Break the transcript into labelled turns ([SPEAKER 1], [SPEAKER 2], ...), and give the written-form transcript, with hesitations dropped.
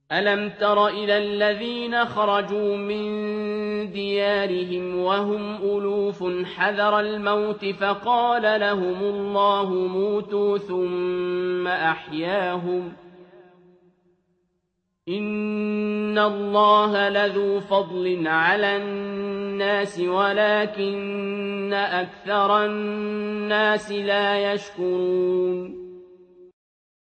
[SPEAKER 1] أَلَمْ تَرَ إِلَى الَّذِينَ خَرَجُوا مِن دِيَارِهِمْ وَهُمْ أُلُوفٌ حَذَرَ الْمَوْتِ فَقَالَ لَهُمُ اللَّهُ مُوتُوا ثُمَّ أَحْيَاهُمْ ۚ إِنَّ اللَّهَ لَذُو فَضْلٍ عَلَى النَّاسِ وَلَٰكِنَّ أَكْثَرَ النَّاسِ لَا يَشْكُرُونَ